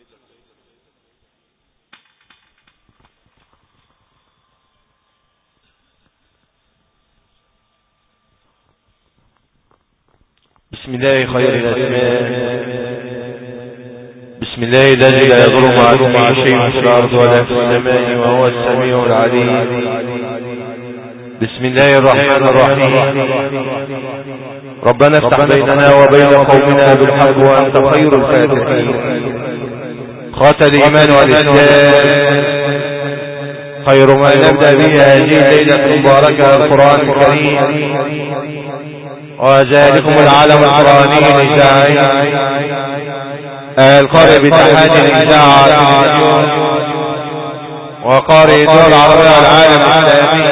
بسم الله خير الأسماء، بسم الله الذي لا يضر مع شيء في الأرض ولا في السماء وهو السميع العليم. بسم الله الرحمن الرحيم. ربنا افتح بيننا وبين قومنا بالحق وأنت خير الفاتحين. خاتم الإيمان والإسلام خير ما نبدأ به هذه الليلة المباركة القرآن الكريم، وذلكم العالم القرآني الإذاعي القارئ باتحاد الإذاعة وقارئ الدول العربية والعالم الإسلامي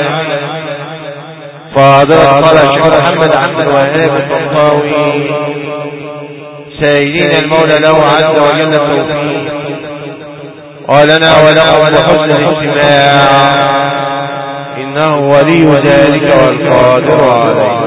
فاضل قال الشيخ محمد عبد الوهاب الطنطاوي، سائلين المولى له عز وجل التوفيق ولنا ولكم بحسن الاستماع، إنه ولي ذلك والقادر عليه.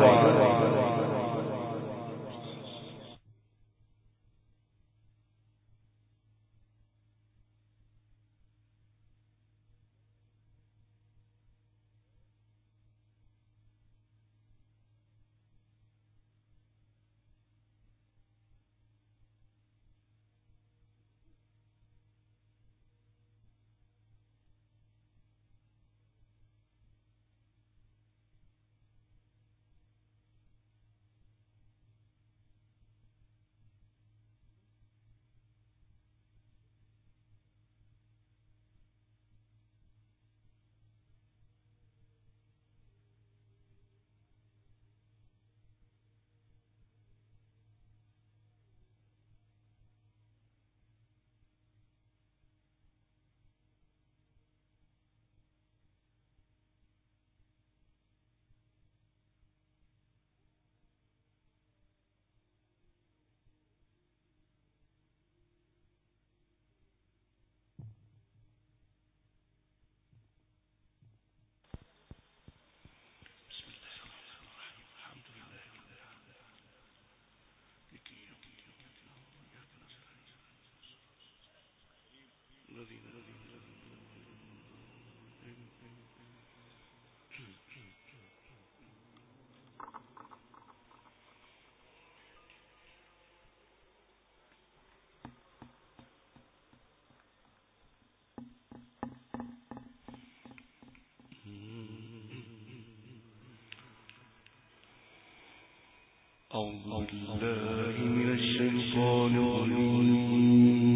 أعوذ بالله من الشيطان الرجيم.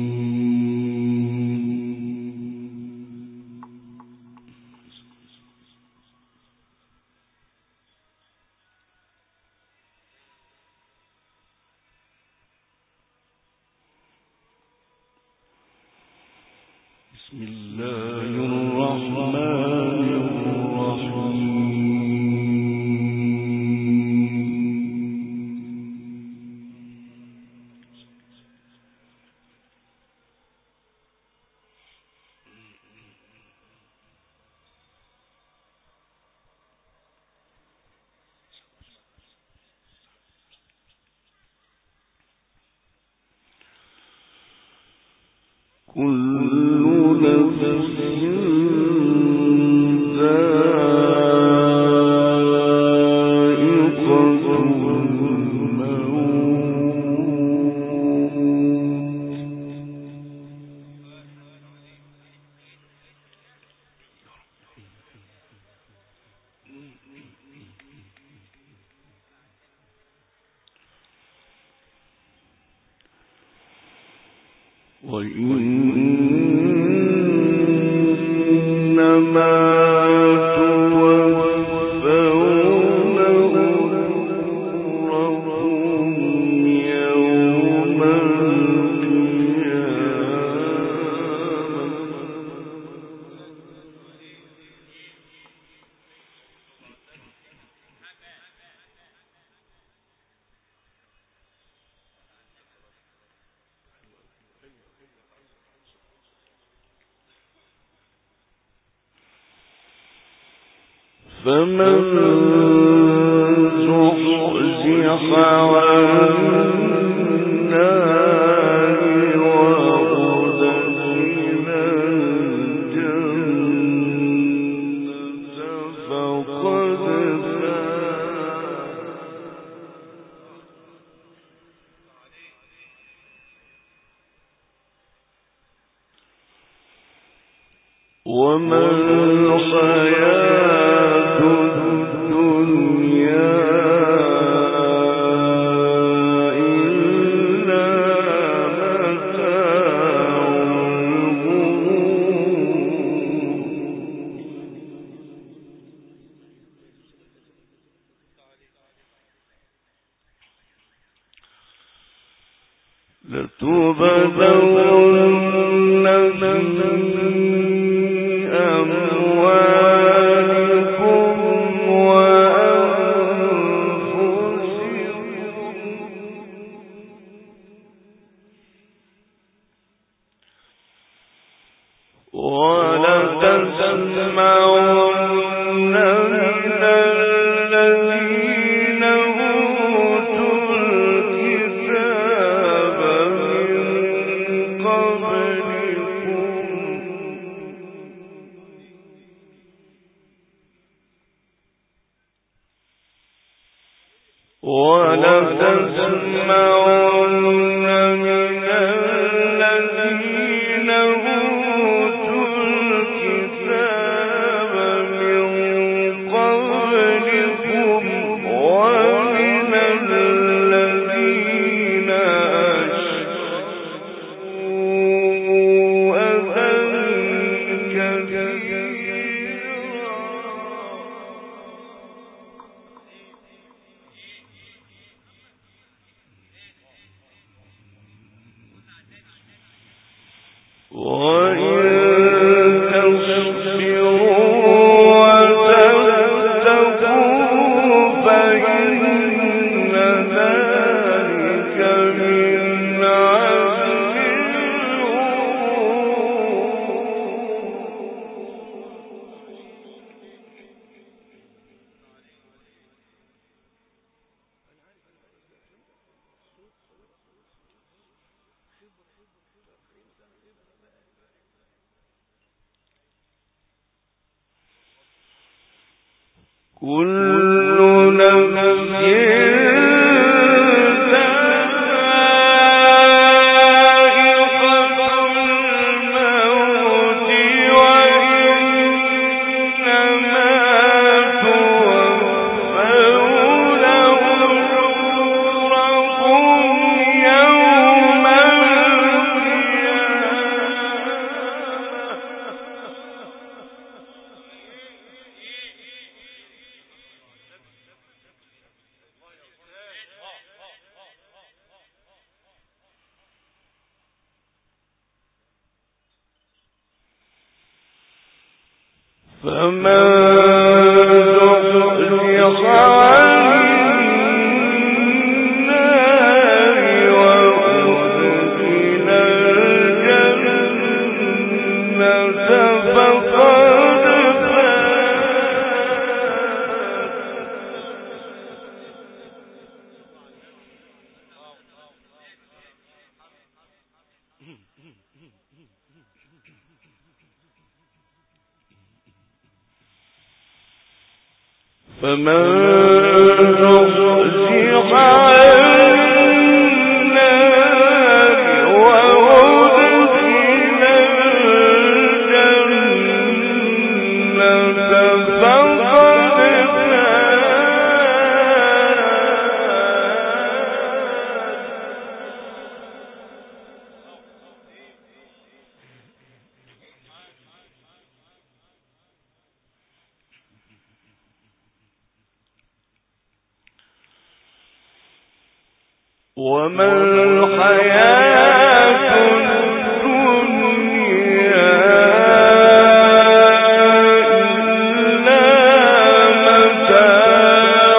بسم الله الرحمن الرحيم. كل نفس فمن زحزح عن النار وأدخل وما الحياة الدنيا إلا متاع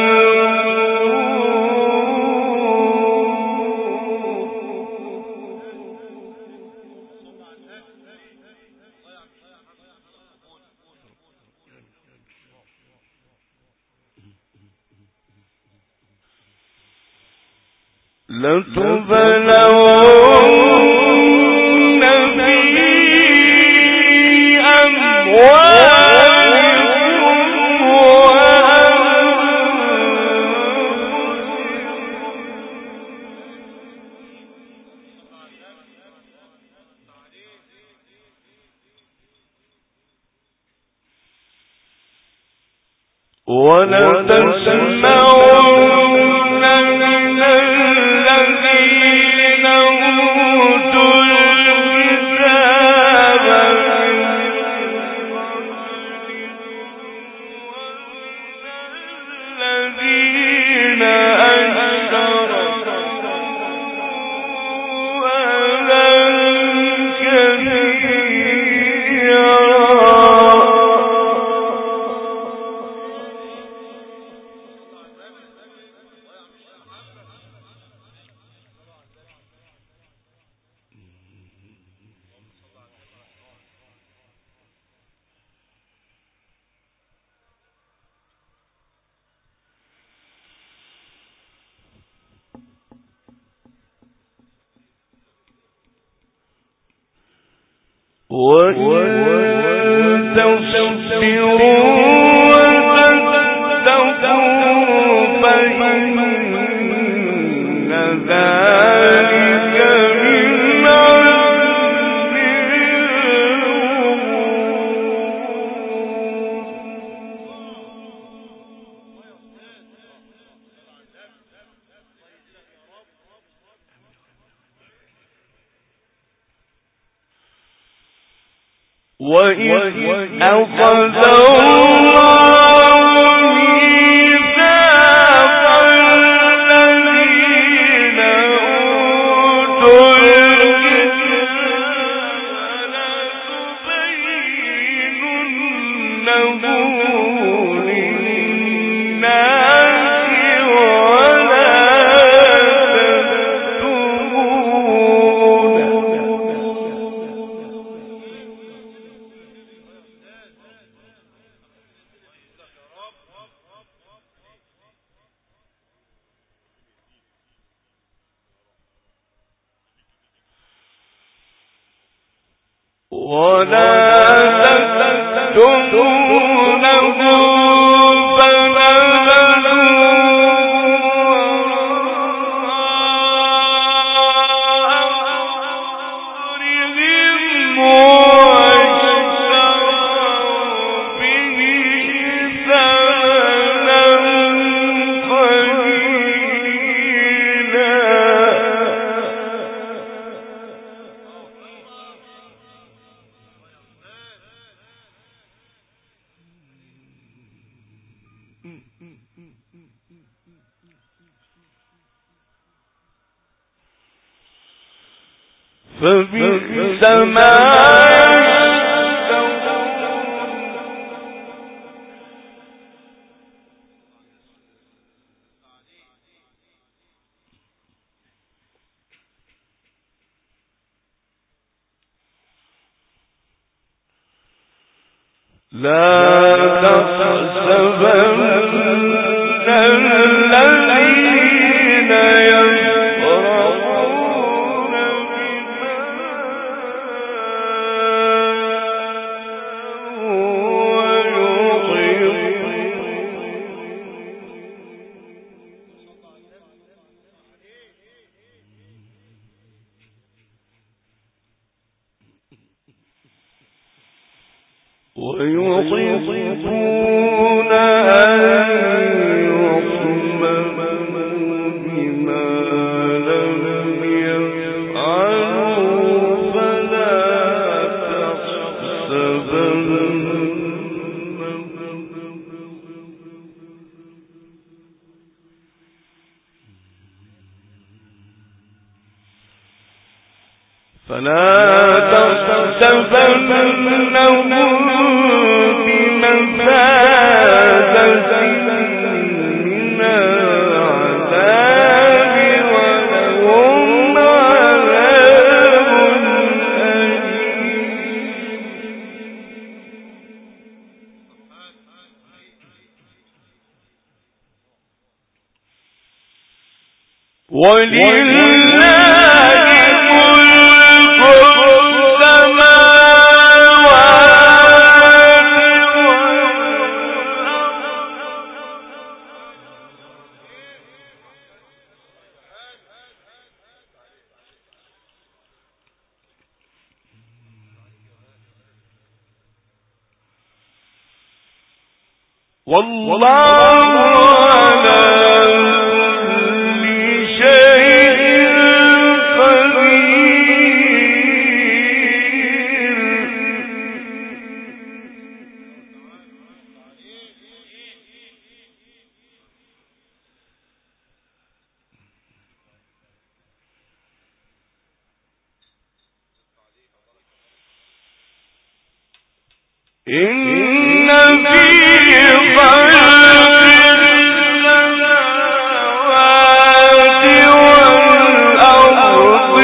لتبلون في أموالكم وأنفسكم وَإِذْ أَخَذَ اللَّهُ مِيثَاقَ الَّذِينَ أُوتُوا الْكِتَابَ لَتُبَيِّنُنَّهُ لِلنَّاسِ وَلَا تكتمونه فبئس ما لا تحسبن الذين يفرحون بما ويحبون أن يحمدوا بما لم يفعلوا فلا تحسبنهم بمفازة من العذاب ولهم عذاب أليم ولله إن في خلق السماوات والأرض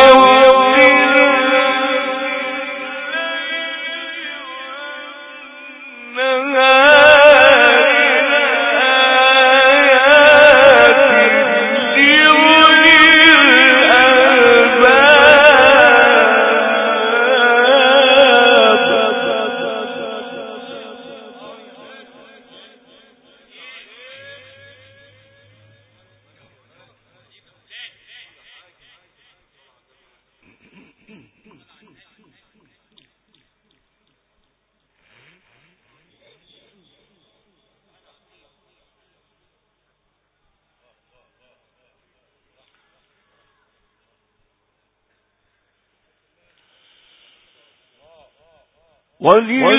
ولله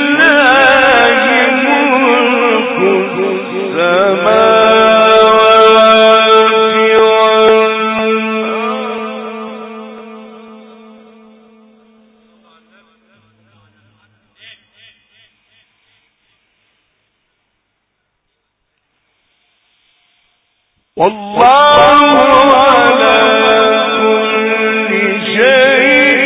ملك السماوات والله على كل شيء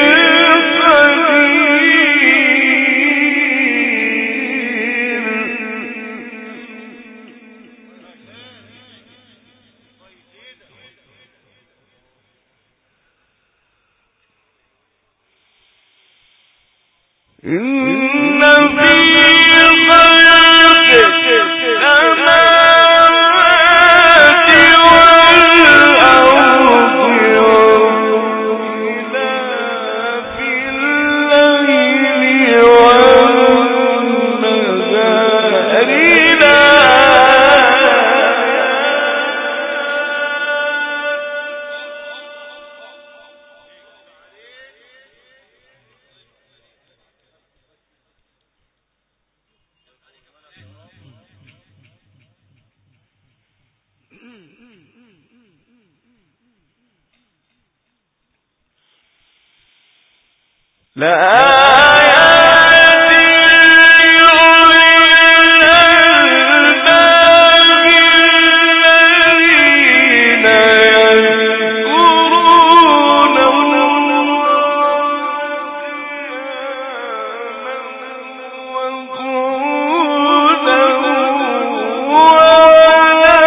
إن في خلق السماوات والأرض واختلاف الليل والنهار لآيات لأولي الألباب الذين يذكرون الله قياما وقعودا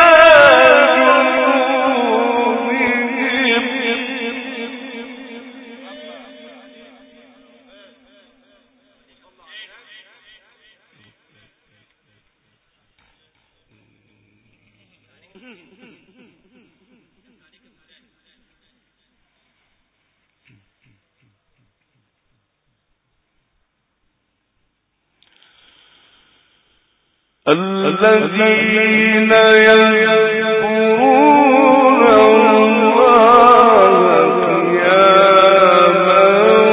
الذين يذكرون الله قياما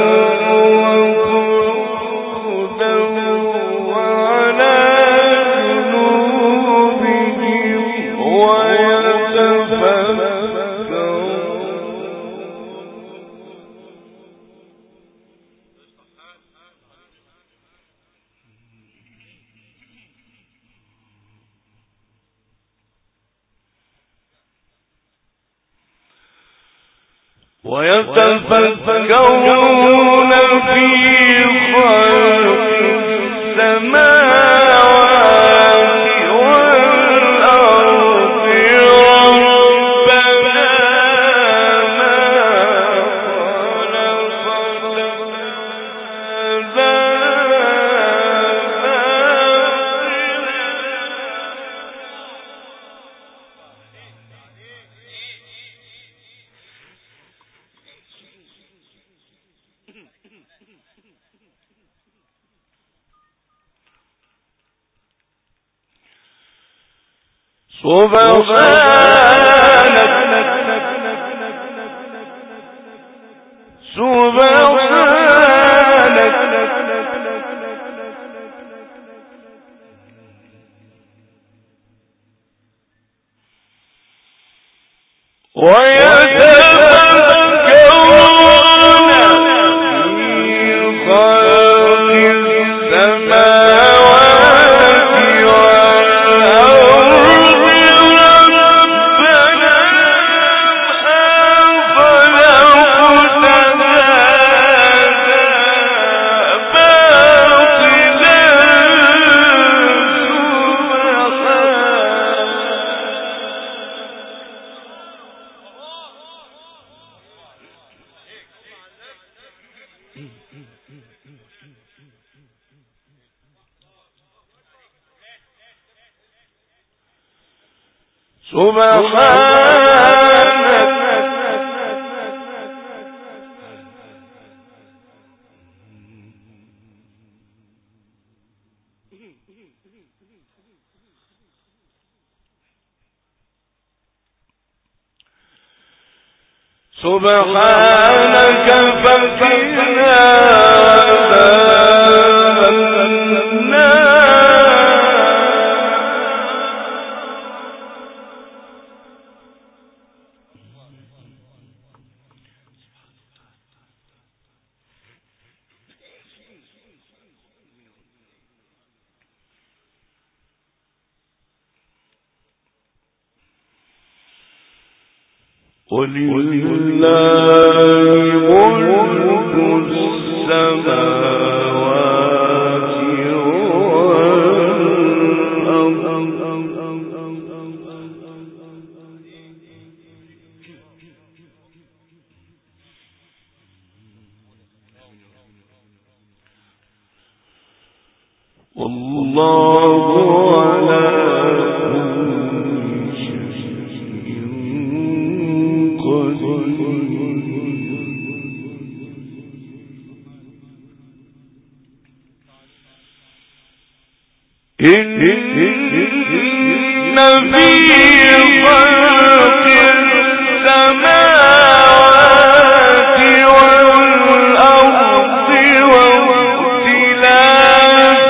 وقعودا وعلى جنوبهم ويتفكرون في خلق السماوات والأرض ربنا ما خلقت هذا سبحانك فقنا عذاب النار. ولله ملك السماوات والأرض والله على إن في خلق السماوات والأرض واختلاف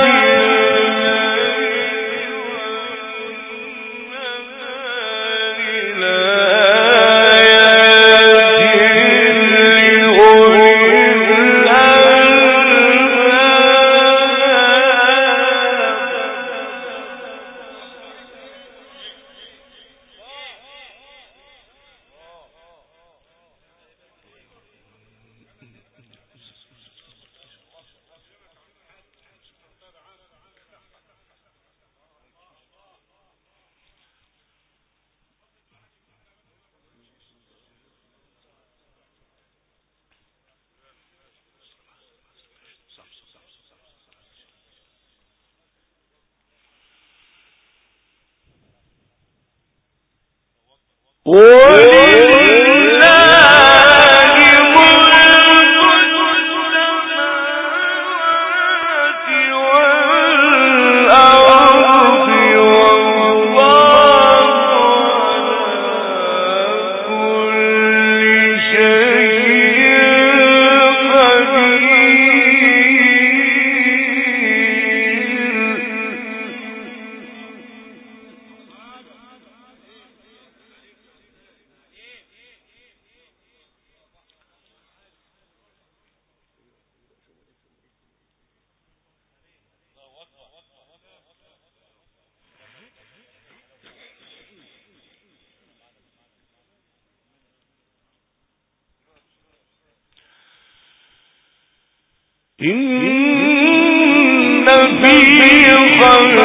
إن في خلق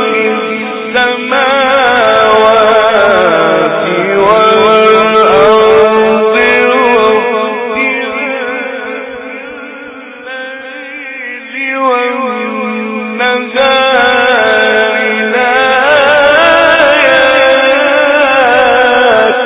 السماوات والأرض والليل والنهار لآيات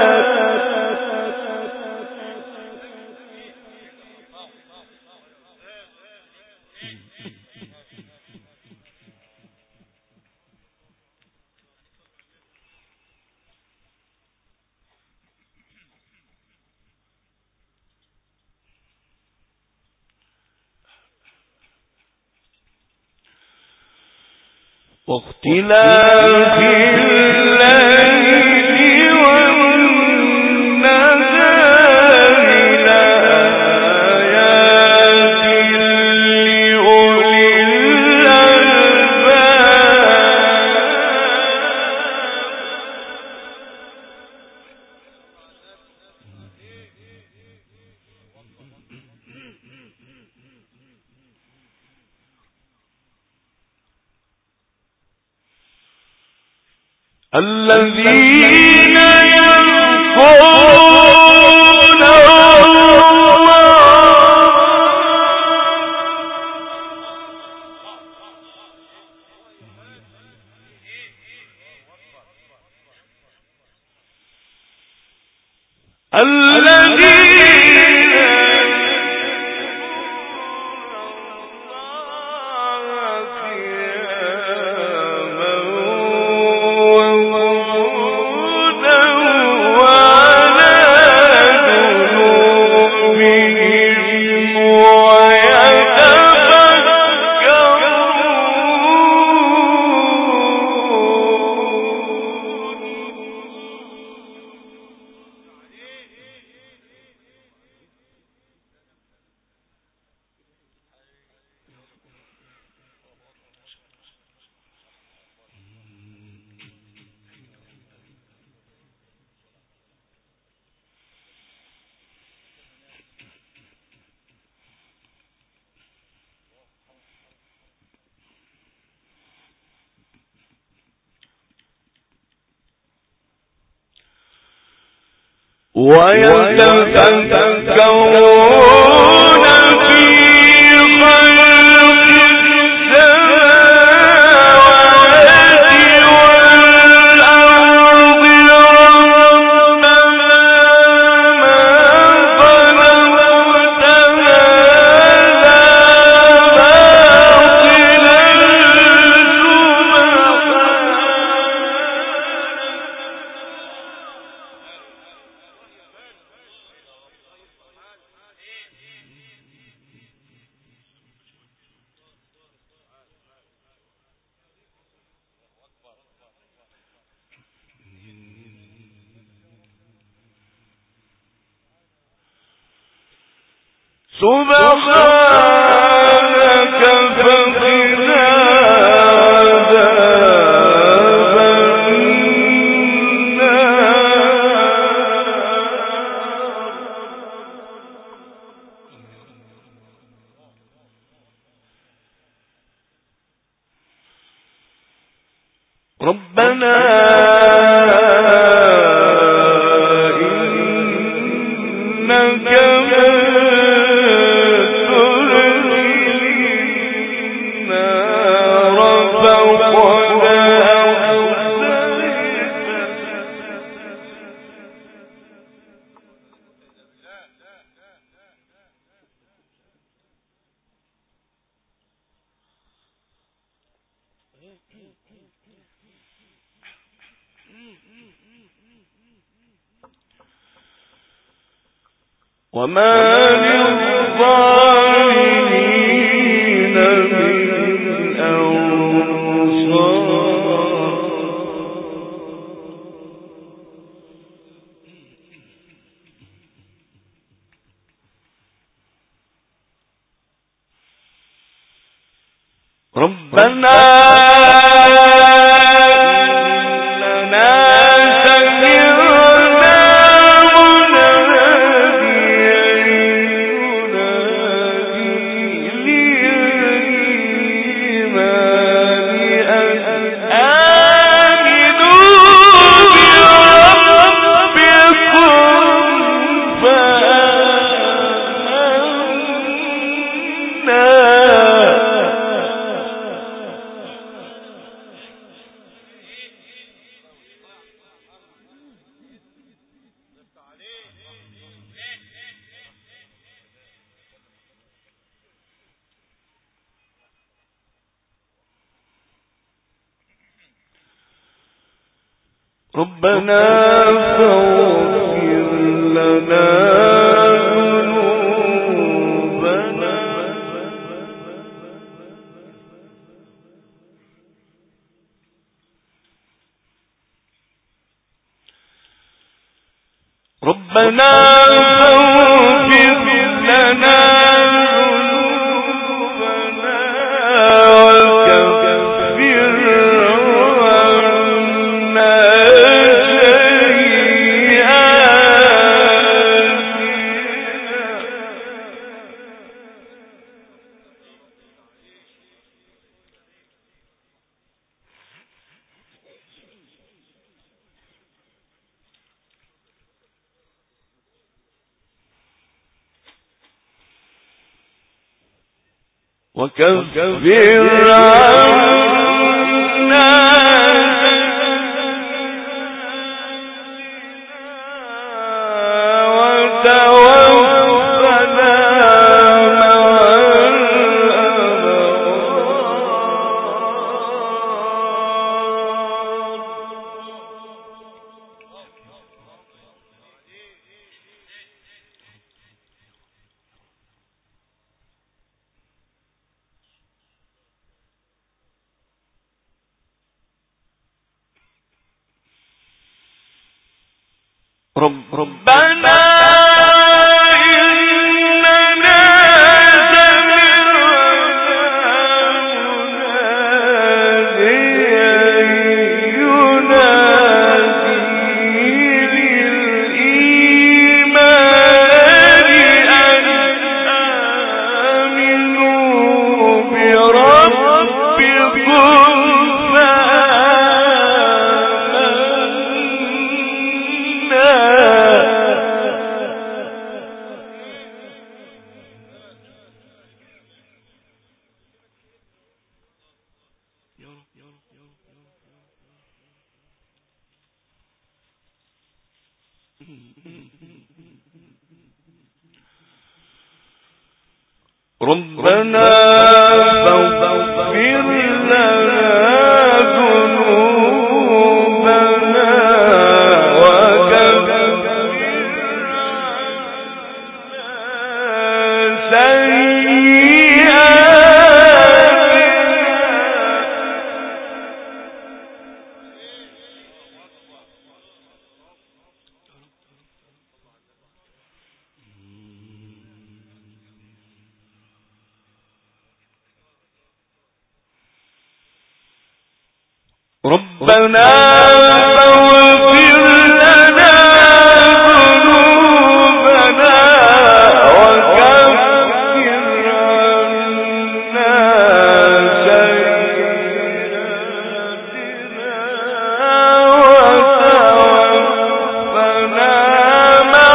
واختلاف الليل والنهار لآيات لأولي الذين يذكرون ويتفكرون في خلق السماوات والأرض ربنا ما خلقت هذا باطلا سبحانك فقنا عذاب النار ربنا إنك وما للظالمين من أنصار ربنا ربنا فاغفر لنا ذنوبنا ربنا فاغفر لنا ذنوبنا وكفر عنا وكفر عنا وتوفنا مع ربنا إننا ربنا فاغفر لنا ذنوبنا وكفر عنا ربنا فاغفر لنا ذنوبنا وكفر عنا سيئاتنا وتوفنا مع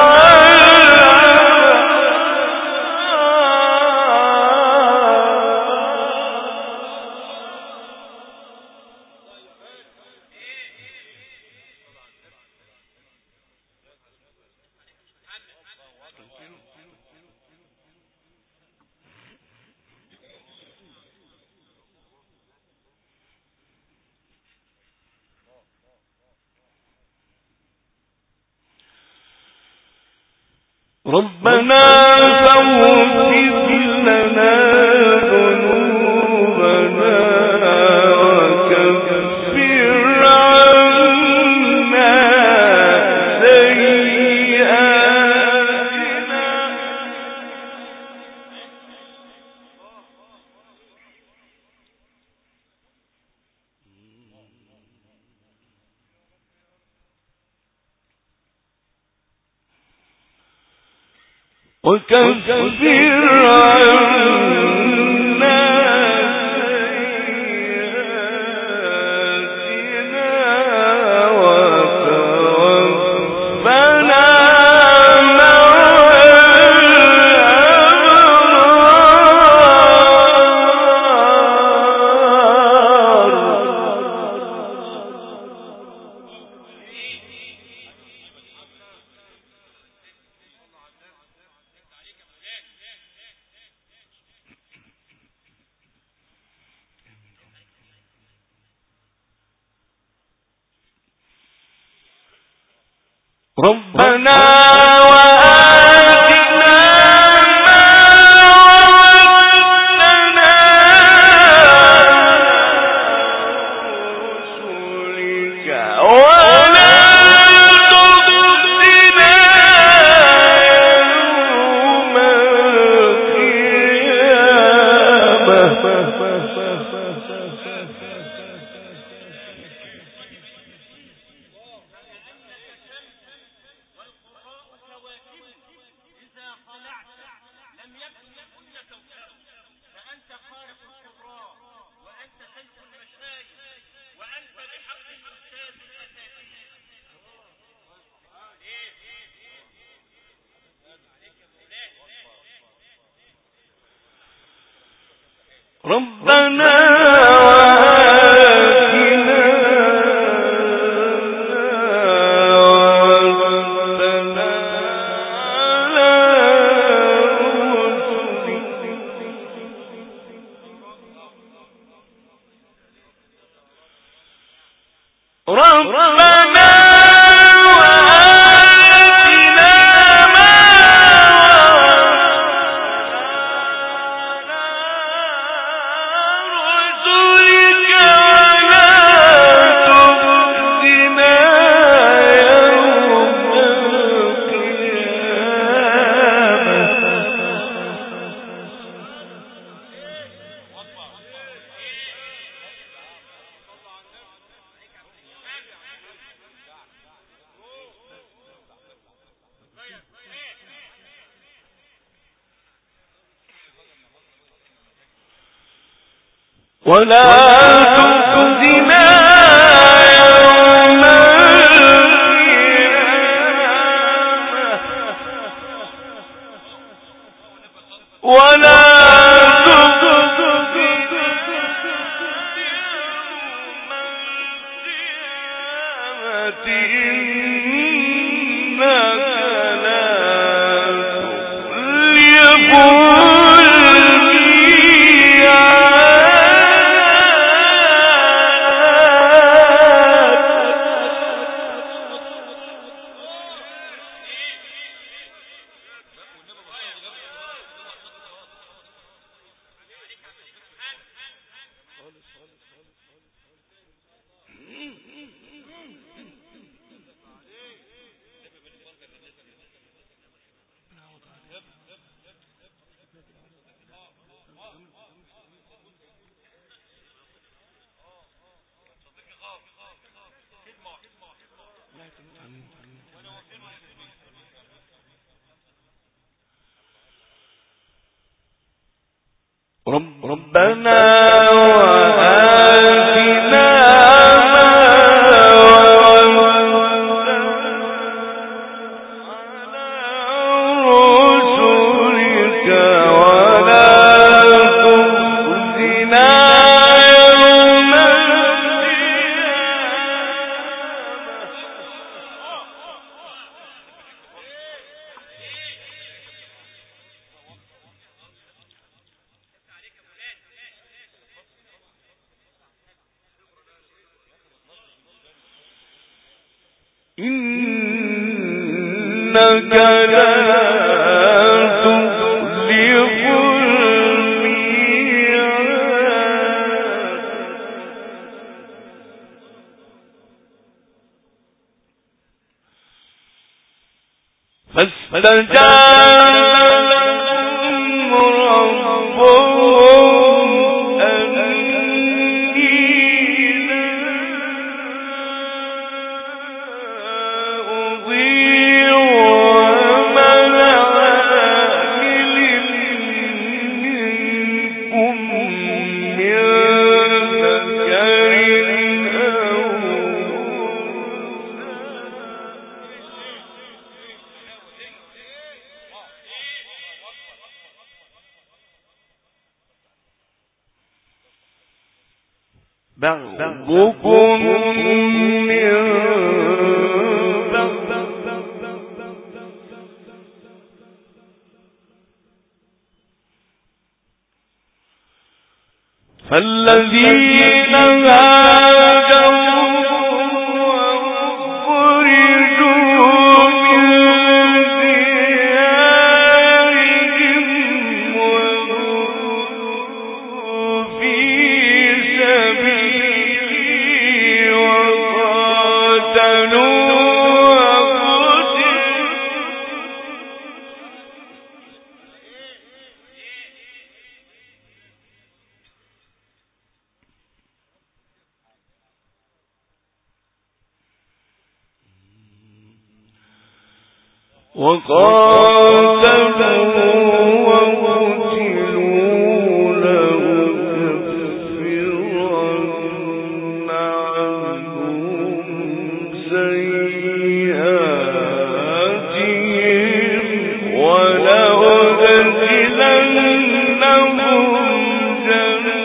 ربنا فاغفر لنا ذنوبنا وكفر عنا سيئاتنا وكفر عنا سيئاتنا وتوفنا مع ربنا وآتنا ما وعدتنا رسلك ولا تخزنا ربنا ولا تخزنا يوم القيامة ولا ربنا وآتنا ما وعدتنا على رسلك ولا تخزنا يوم إنك لا تخلف الميعاد فاستجاب لهم ربهم أني لا أضيع عمل عامل منكم من ذكر أو بعضكم من بعض فالذين هاجروا وأخرجوا من ديارهم وأوذوا في سبيلي وقاتلوا وقاتلوا لأكفرن عنهم سيئاتهم ولأدخلنهم جنات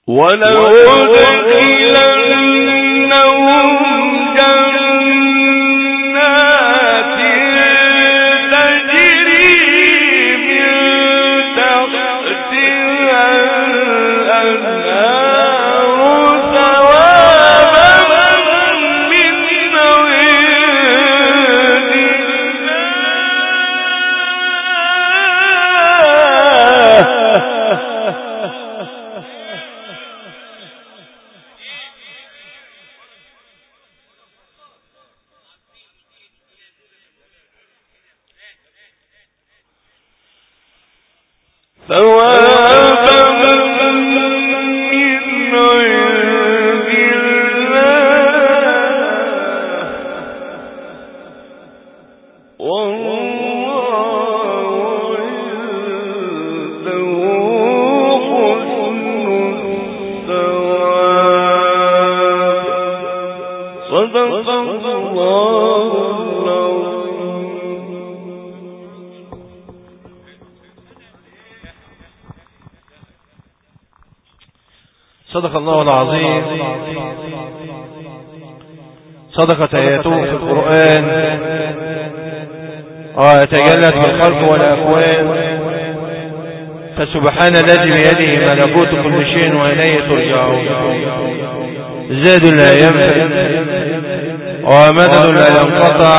ولأدخلنهم جنات تجري من تحتها الأنهار ثوابا من صدق الله العظيم. صدقت آياته في القرآن وتجلت في الخلق والأكوان، فسبحان الذي بيده ملكوت كل شيء وإليه ترجعون. زاد لا ينفد ومدد لا ينقطع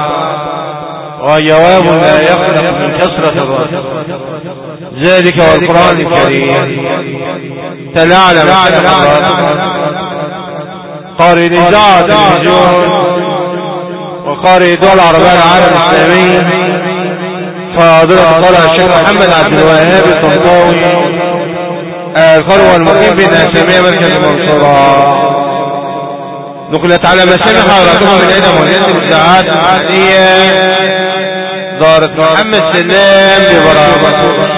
وجواب لا يخلق من كثرة الرد. ذلك والقرآن الكريم تلا على معنى مرات قارئ الإذاعة التلفزيون وقارئ الدول العربية العالم الإسلامي فاضل طلع الشيخ محمد عبد الوهاب الطنطاوي القارئ والمقيم بالناسمية مركز المنصورة. نقلت على مسامع حضراتكم من إحدى مولات الإذاعات المحلية دارة محمد سلام ببرامج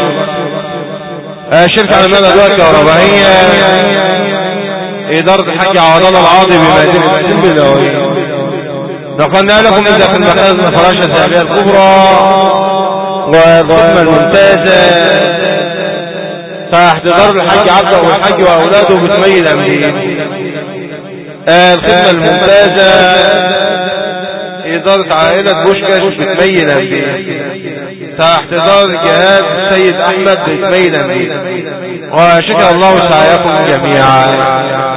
شركة على المدى الأدوار الكهربائية إدارة الحاج عوض الله العاضي بمدينة السنبلاوي. نقلنا لكم من داخل مخازن فراشة الذهبية الكبرى والخدمة الممتازة تحت دار الحاج عبده والحاج وأولاده بتميل الأمريكا. الخدمة الممتازة إدارة عائلة بوشكاش بتميل الأمريكا تحت دار الجهاز السيد أحمد بتميل الأمريكا. وشكر الله سعيكم جميعا.